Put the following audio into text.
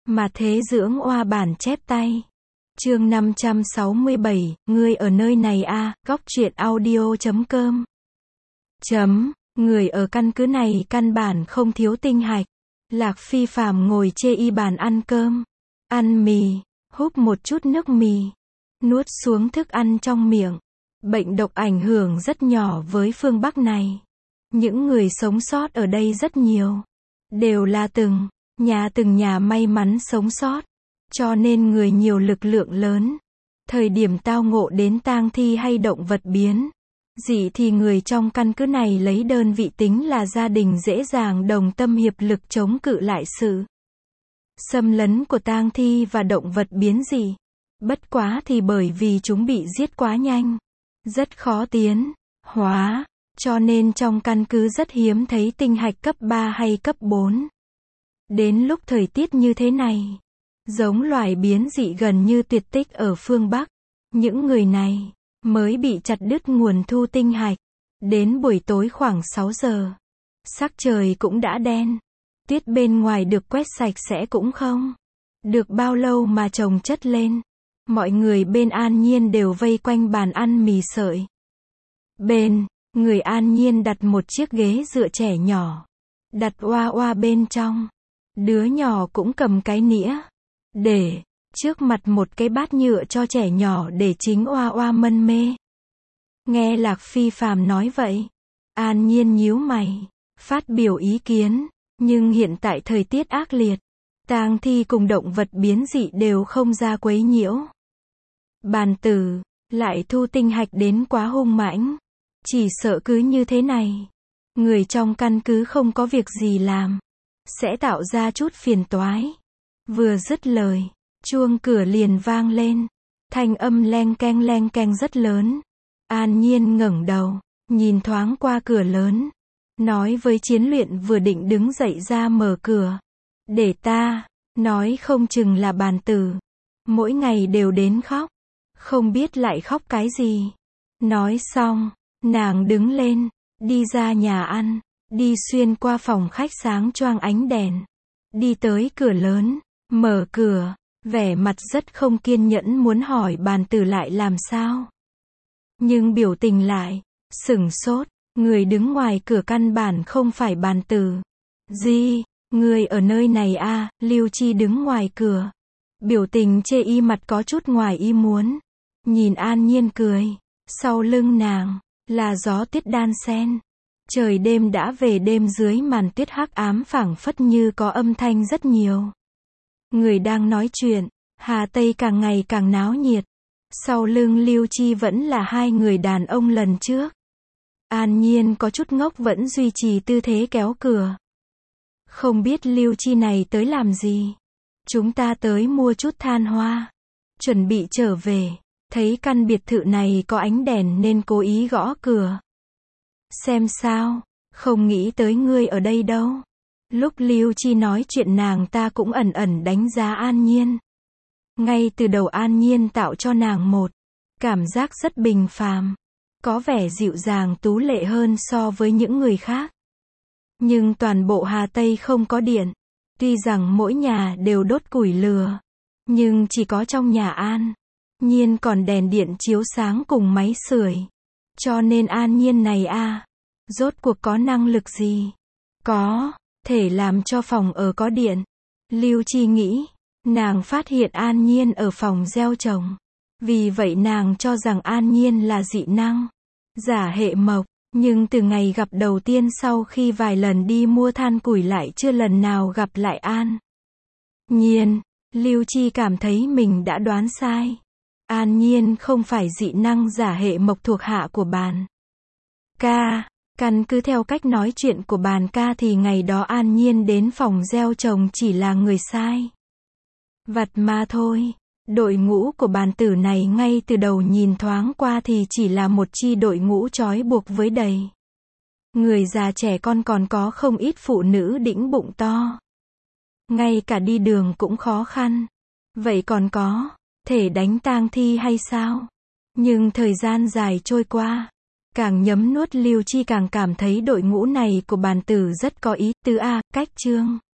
Mà thế dưỡng oa bản chép tay. Chương 567, ngươi ở nơi này a, góc truyện audio.com. Người ở căn cứ này căn bản không thiếu tinh hạch. Lạc Phi phàm ngồi chê y bàn ăn cơm, ăn mì, húp một chút nước mì, nuốt xuống thức ăn trong miệng. Bệnh độc ảnh hưởng rất nhỏ với phương Bắc này. Những người sống sót ở đây rất nhiều, đều là từng nhà may mắn sống sót, cho nên người nhiều lực lượng lớn. Thời điểm tao ngộ đến tang thi hay động vật biến dị thì người trong căn cứ này lấy đơn vị tính là gia đình dễ dàng đồng tâm hiệp lực chống cự lại sự xâm lấn của tang thi và động vật biến dị. Bất quá thì bởi vì chúng bị giết quá nhanh, rất khó tiến hóa, cho nên trong căn cứ rất hiếm thấy tinh hạch cấp 3 hay cấp 4. Đến lúc thời tiết như thế này, giống loài biến dị gần như tuyệt tích ở phương Bắc. Những người này mới bị chặt đứt nguồn thu tinh hạch. Đến buổi tối khoảng 6 giờ, sắc trời cũng đã đen. Tuyết bên ngoài được quét sạch sẽ cũng không được bao lâu mà chồng chất lên. Mọi người bên An Nhiên đều vây quanh bàn ăn mì sợi. Bên người An Nhiên đặt một chiếc ghế dựa trẻ nhỏ, đặt oa oa bên trong. Đứa nhỏ cũng cầm cái nĩa, để trước mặt một cái bát nhựa cho trẻ nhỏ để chính oa oa mân mê. Nghe Lạc Phi phàm nói vậy, An Nhiên nhíu mày, phát biểu ý kiến, nhưng hiện tại thời tiết ác liệt, tang thi cùng động vật biến dị đều không ra quấy nhiễu. Bàn tử lại thu tinh hạch đến quá hung mãnh, chỉ sợ cứ như thế này, người trong căn cứ không có việc gì làm, sẽ tạo ra chút phiền toái. Vừa dứt lời, chuông cửa liền vang lên, thanh âm leng keng rất lớn. An Nhiên ngẩng đầu, nhìn thoáng qua cửa lớn, nói với Chiến Luyện vừa định đứng dậy ra mở cửa. Để ta, nói không chừng là bàn tử, mỗi ngày đều đến khóc, không biết lại khóc cái gì. Nói xong, nàng đứng lên, đi ra nhà ăn, đi xuyên qua phòng khách sáng choang ánh đèn, đi tới cửa lớn, mở cửa, vẻ mặt rất không kiên nhẫn muốn hỏi bàn tử lại làm sao. Nhưng biểu tình lại sửng sốt, người đứng ngoài cửa căn bản không phải bàn tử. Gì, người ở nơi này a? Lưu Chi đứng ngoài cửa, biểu tình chê y mặt có chút ngoài ý muốn, nhìn An Nhiên cười. Sau lưng nàng là gió tuyết đan xen. Trời đêm đã về, đêm dưới màn tuyết hắc ám phảng phất như có âm thanh rất nhiều người đang nói chuyện. Hà Tây càng ngày càng náo nhiệt. Sau lưng Lưu Chi vẫn là hai người đàn ông lần trước. An Nhiên có chút ngốc vẫn duy trì tư thế kéo cửa. Không biết Lưu Chi này tới làm gì? Chúng ta tới mua chút than hoa, chuẩn bị trở về. Thấy căn biệt thự này có ánh đèn nên cố ý gõ cửa. Xem sao, không nghĩ tới ngươi ở đây đâu. Lúc Lưu Chi nói chuyện nàng ta cũng ẩn ẩn đánh giá An Nhiên. Ngay từ đầu An Nhiên tạo cho nàng một cảm giác rất bình phàm, có vẻ dịu dàng tú lệ hơn so với những người khác. Nhưng toàn bộ Hà Tây không có điện. Tuy rằng mỗi nhà đều đốt củi lửa, nhưng chỉ có trong nhà An Nhiên còn đèn điện chiếu sáng cùng máy sưởi. Cho nên An Nhiên này a, rốt cuộc có năng lực gì có thể làm cho phòng ở có điện? Lưu Chi nghĩ, nàng phát hiện An Nhiên ở phòng gieo trồng, vì vậy nàng cho rằng An Nhiên là dị năng giả hệ mộc. Nhưng từ ngày gặp đầu tiên sau khi vài lần đi mua than củi lại chưa lần nào gặp lại An Nhiên, Lưu Chi cảm thấy mình đã đoán sai. An Nhiên không phải dị năng giả hệ mộc thuộc hạ của bàn ca. Căn cứ theo cách nói chuyện của bàn ca thì ngày đó An Nhiên đến phòng gieo trồng chỉ là người sai vặt mà thôi. Đội ngũ của bàn tử này ngay từ đầu nhìn thoáng qua thì chỉ là một chi đội ngũ trói buộc với đầy người già trẻ con, còn có không ít phụ nữ đĩnh bụng to. Ngay cả đi đường cũng khó khăn. Vậy còn có thể đánh tang thi hay sao? Nhưng thời gian dài trôi qua, càng nhấm nuốt Lưu Chi càng cảm thấy đội ngũ này của bàn tử rất có ý tứ a. Cách chương